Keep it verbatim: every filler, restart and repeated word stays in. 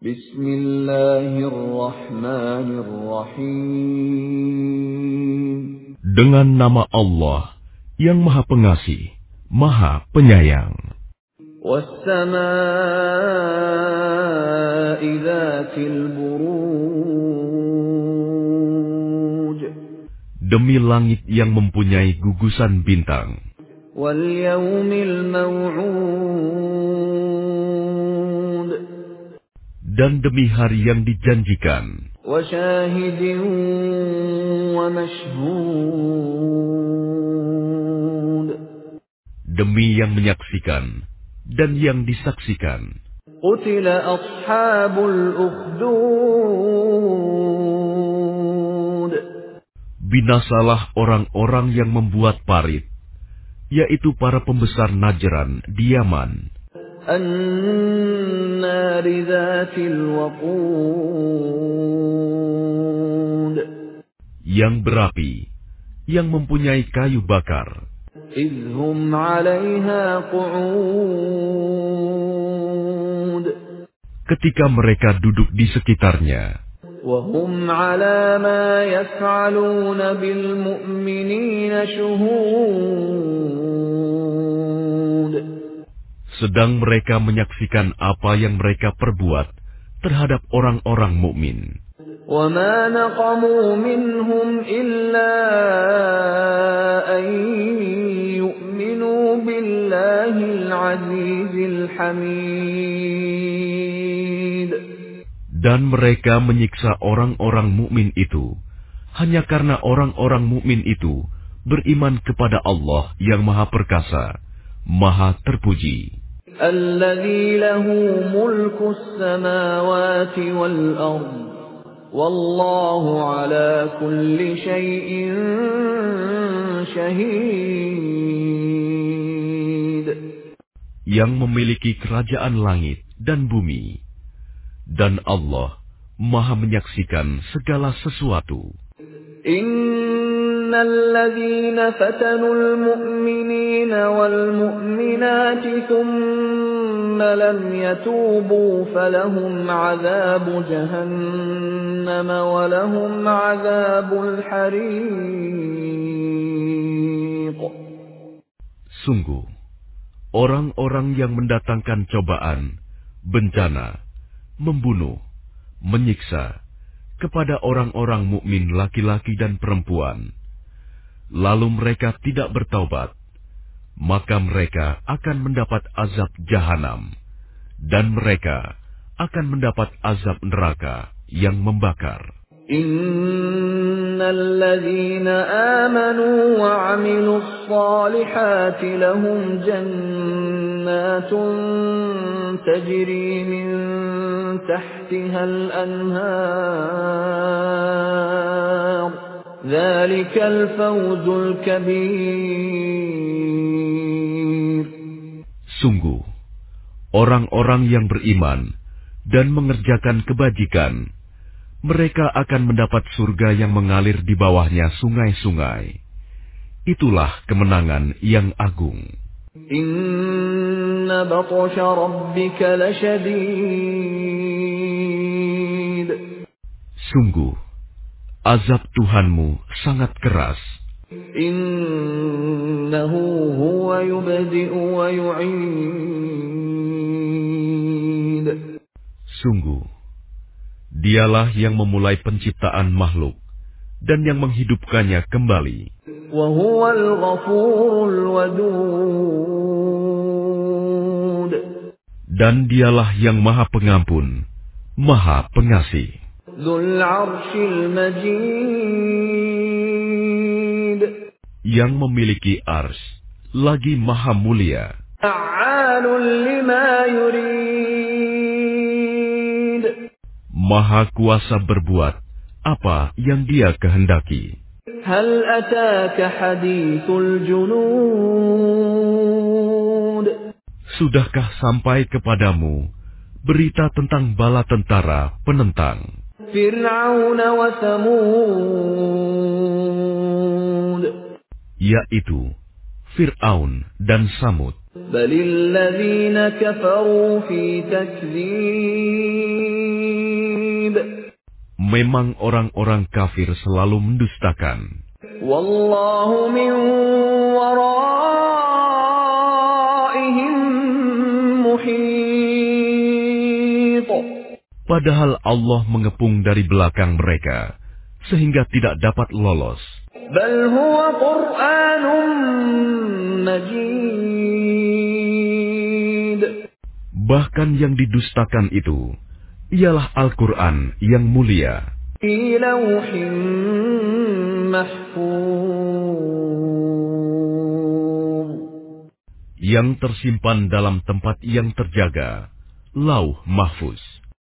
Bismillahirrahmanirrahim. Dengan nama Allah yang Maha Pengasih, Maha Penyayang. وَالسَّمَاءِ ذَاتِ الْبُرُوجِ. Demi langit yang mempunyai gugusan bintang. وَالْيَوْمِ الْمَوْعُودِ. Dan demi hari yang dijanjikan. وَشَاهِدٍ وَمَشْهُودٍ. Demi yang menyaksikan dan yang disaksikan. قُتِلَ أَصْحَابُ الْأُخْدُودِ. Binasalah orang-orang yang membuat parit, yaitu para pembesar Najran di Yaman. النَّارِ ذَاتِ الْوَقُودِ. Yang berapi, yang mempunyai kayu bakar. إِذْ هُمْ عَلَيْهَا قُعُودٌ. Ketika mereka duduk di sekitarnya. وَهُمْ عَلَى مَا يَفْعَلُونَ بِالْمُؤْمِنِينَ شُهُودٌ. Sedang mereka menyaksikan apa yang mereka perbuat terhadap orang-orang mukmin. وَمَا نَقَمُوا مِنْهُمْ إِلَّا أَن يُؤْمِنُوا بِاللَّهِ الْعَزِيزِ الْحَمِيدِ. Dan mereka menyiksa orang-orang mukmin itu hanya karena orang-orang mukmin itu beriman kepada Allah yang Maha Perkasa, Maha Terpuji. الَّذِي لَهُ مُلْكُ السَّمَاوَاتِ وَالْأَرْضِ وَاللَّهُ عَلَى كُلِّ شَيْءٍ شَهِيدٌ. Yang memiliki kerajaan langit dan bumi, dan Allah Maha menyaksikan segala sesuatu. إِنَّ الَّذِينَ فَتَنُوا الْمُؤْمِنِينَ وَالْمُؤْمِنَاتِ ثُمَّ لَمْ يَتُوبُوا فَلَهُمْ عَذَابُ جَهَنَّمَ وَلَهُمْ عَذَابُ الْحَرِيقِ. Sungguh, orang-orang yang mendatangkan cobaan, bencana, membunuh, menyiksa kepada orang-orang mukmin laki-laki dan perempuan, lalu mereka tidak bertaubat, maka mereka akan mendapat azab jahanam, dan mereka akan mendapat azab neraka yang membakar. Innal ladzina amanu wa 'amilus solihati lahum jannatun tajri min tahtiha al-anhar. Dzalikal fawzul kabir. Sungguh, orang-orang yang beriman dan mengerjakan kebajikan, mereka akan mendapat surga yang mengalir di bawahnya sungai-sungai. Itulah kemenangan yang agung. Inna batsha rabbika lasyadid. Sungguh, azab Tuhanmu sangat keras. Innahu huwa yubdi'u wa yu'id. Sungguh, Dialah yang memulai penciptaan makhluk dan yang menghidupkannya kembali. Wahuwal ghafurul wadud. Dan dialah yang Maha Pengampun, Maha Pengasih. Dzul 'arsyil majid. Yang memiliki ars, lagi Maha Mulia. Fa'alun lima yurid. Maha kuasa berbuat apa yang Dia kehendaki. Hal ataka hadithul junud. Sudahkah sampai kepadamu berita tentang bala tentara penentang Fir'aun wa Thamud, yaitu Fir'aun dan Samud? Balil ladzina kafaru fi takdzib. Memang orang-orang kafir selalu mendustakan. Wallahu min waraihim muhit. Padahal Allah mengepung dari belakang mereka, sehingga tidak dapat lolos. Bal huwa Qur'anun Majid. Bahkan yang didustakan itu ialah Al-Quran yang mulia. Fi lawhin mahfuz. Yang tersimpan dalam tempat yang terjaga, Lauh Mahfuz.